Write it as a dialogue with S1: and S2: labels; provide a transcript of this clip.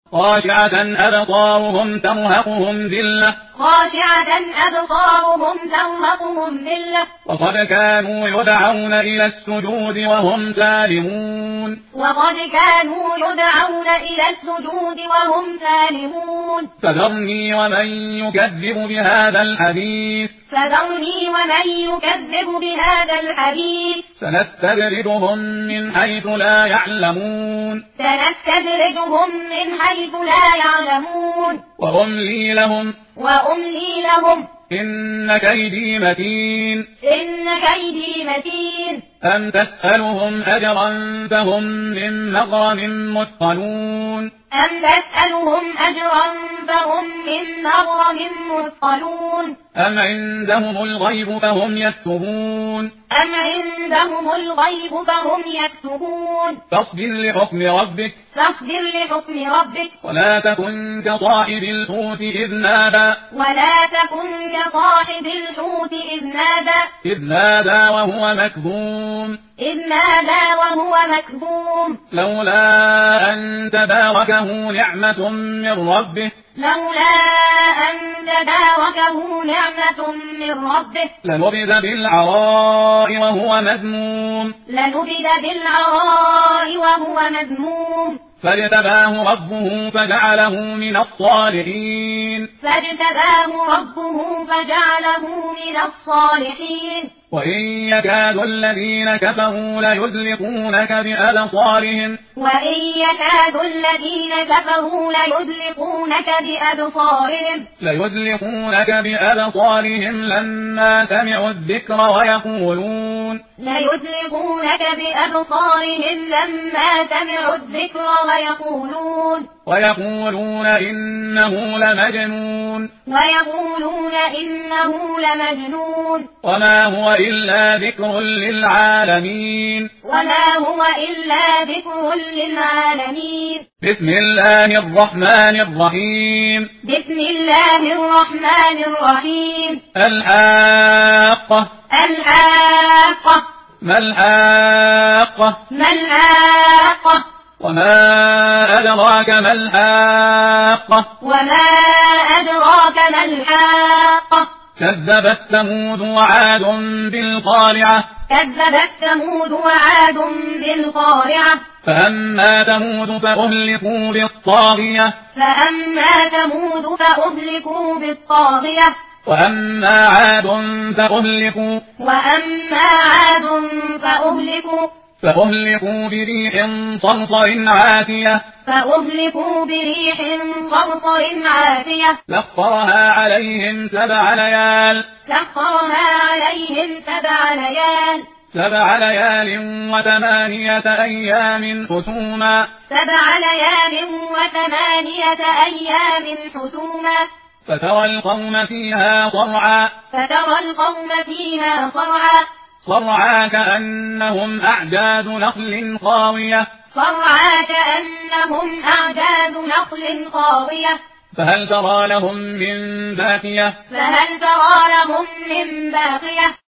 S1: خاشعة أبصارهم ترهقهم ذلة وقد كانوا يدعون إلى السجود وهم سالمون فذرني ومن يكذب بهذا الحديث سنستدرجهم من حيث لا يعلمون وأملي لهم إن كيدي متين أم تسألهم أجرا فهم من مغرم مثقلون أم عندهم الغيب فهم يكتبون فاصبر لحكم ربك ولا تكن كصاحب الحوت إذ نادى وهو مكذوم لولا أن تداركه نعمة من ربه لنبذ بالعراء وهو مذموم فاجتباه ربه فجعله من الصالحين وإن يكاد الذين كفروا ليزلقونك بأبصارهم لما سمعوا الذكر ويقولون إنه لمجنون وما هو إلا ذكر للعالمين بسم الله الرحمن الرحيم الحاقة ما الحاقة وما أدراك ما الحاقة كذبت ثمود وعاد بالقارعة فأما ثمود فأهلكوا بالطاغية وأما عاد فأهلكوا بريح صرصر عاتية سخرها عليهم سبع ليال وثمانية أيام حسوما فترى القوم فيها صرعا كأنهم أعجاز نخل خاوية فهل ترى لهم من باقية